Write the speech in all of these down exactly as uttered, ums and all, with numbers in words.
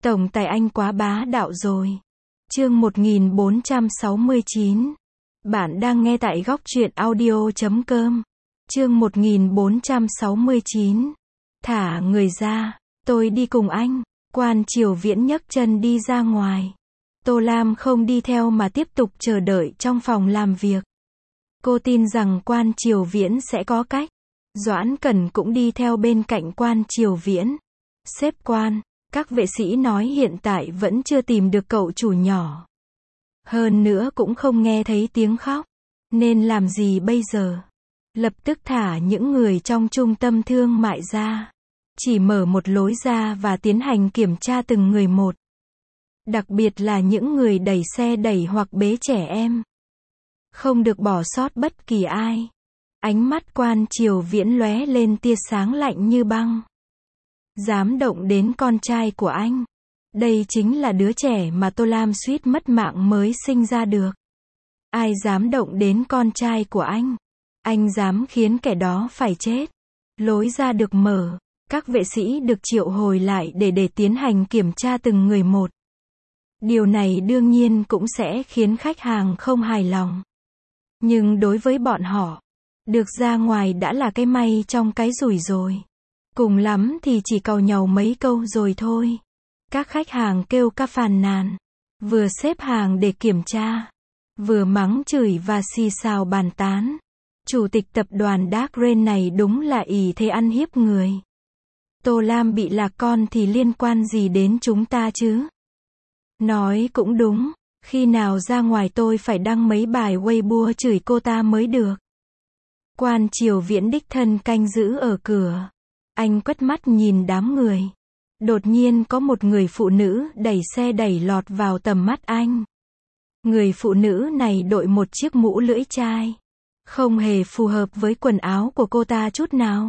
Tổng tài anh quá bá đạo rồi. Chương một nghìn bốn trăm sáu mươi chín. Bạn đang nghe tại góc truyện audio chấm com. Chương một nghìn bốn trăm sáu mươi chín. Thả người ra, tôi đi cùng anh. Quan Triều Viễn nhấc chân đi ra ngoài. Tô Lam không đi theo mà tiếp tục chờ đợi trong phòng làm việc. Cô tin rằng Quan Triều Viễn sẽ có cách. Doãn Cẩn cũng đi theo bên cạnh Quan Triều Viễn. Sếp Quan, các vệ sĩ nói hiện tại vẫn chưa tìm được cậu chủ nhỏ. Hơn nữa cũng không nghe thấy tiếng khóc. Nên làm gì bây giờ? Lập tức thả những người trong trung tâm thương mại ra. Chỉ mở một lối ra và tiến hành kiểm tra từng người một. Đặc biệt là những người đẩy xe đẩy hoặc bế trẻ em. Không được bỏ sót bất kỳ ai. Ánh mắt Quan Triều Viễn lóe lên tia sáng lạnh như băng. Dám động đến con trai của anh. Đây chính là đứa trẻ mà Tô Lam suýt mất mạng mới sinh ra được. Ai dám động đến con trai của anh? Anh dám khiến kẻ đó phải chết. Lối ra được mở. Các vệ sĩ được triệu hồi lại để để tiến hành kiểm tra từng người một. Điều này đương nhiên cũng sẽ khiến khách hàng không hài lòng. Nhưng đối với bọn họ, được ra ngoài đã là cái may trong cái rủi rồi. Cùng lắm thì chỉ càu nhàu mấy câu rồi thôi. Các khách hàng kêu ca phàn nàn. Vừa xếp hàng để kiểm tra. Vừa mắng chửi và xì xào bàn tán. Chủ tịch tập đoàn Dark Rain này đúng là ỷ thế ăn hiếp người. Tô Lam bị lạc con thì liên quan gì đến chúng ta chứ? Nói cũng đúng. Khi nào ra ngoài tôi phải đăng mấy bài Weibo chửi cô ta mới được. Quan Triều Viễn đích thân canh giữ ở cửa. Anh quét mắt nhìn đám người. Đột nhiên có một người phụ nữ đẩy xe đẩy lọt vào tầm mắt anh. Người phụ nữ này đội một chiếc mũ lưỡi chai. Không hề phù hợp với quần áo của cô ta chút nào.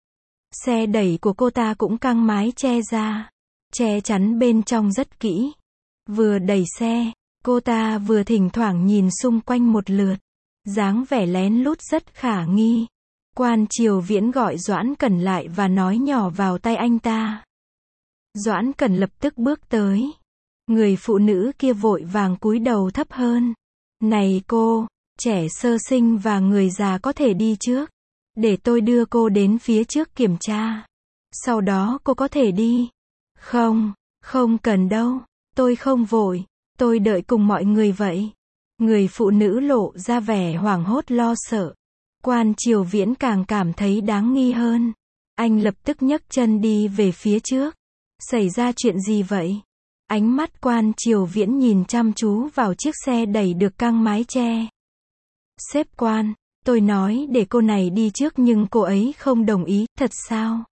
Xe đẩy của cô ta cũng căng mái che ra. Che chắn bên trong rất kỹ. Vừa đẩy xe, cô ta vừa thỉnh thoảng nhìn xung quanh một lượt. Dáng vẻ lén lút rất khả nghi. Quan Triều Viễn gọi Doãn Cẩn lại và nói nhỏ vào tai anh ta. Doãn Cẩn lập tức bước tới. Người phụ nữ kia vội vàng cúi đầu thấp hơn. Này cô, trẻ sơ sinh và người già có thể đi trước. Để tôi đưa cô đến phía trước kiểm tra. Sau đó cô có thể đi. Không, không cần đâu. Tôi không vội. Tôi đợi cùng mọi người vậy. Người phụ nữ lộ ra vẻ hoảng hốt lo sợ. Quan Triều Viễn càng cảm thấy đáng nghi hơn. Anh lập tức nhấc chân đi về phía trước. Xảy ra chuyện gì vậy? Ánh mắt Quan Triều Viễn nhìn chăm chú vào chiếc xe đẩy được căng mái che. Sếp Quan, tôi nói để cô này đi trước nhưng cô ấy không đồng ý, thật sao?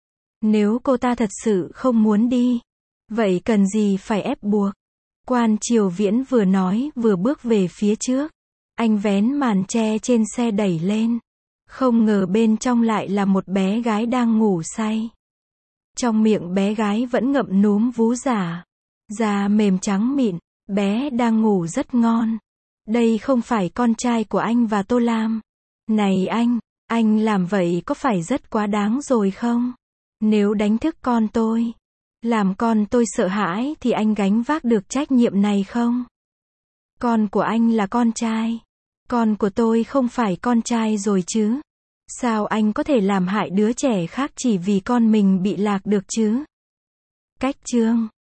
Nếu cô ta thật sự không muốn đi, vậy cần gì phải ép buộc? Quan Triều Viễn vừa nói vừa bước về phía trước. Anh vén màn che trên xe đẩy lên. Không ngờ bên trong lại là một bé gái đang ngủ say. Trong miệng bé gái vẫn ngậm núm vú giả. Da mềm trắng mịn, bé đang ngủ rất ngon. Đây không phải con trai của anh và Tô Lam. Này anh, anh làm vậy có phải rất quá đáng rồi không? Nếu đánh thức con tôi, làm con tôi sợ hãi thì anh gánh vác được trách nhiệm này không? Con của anh là con trai. Con của tôi không phải con trai rồi chứ? Sao anh có thể làm hại đứa trẻ khác chỉ vì con mình bị lạc được chứ? Cách chương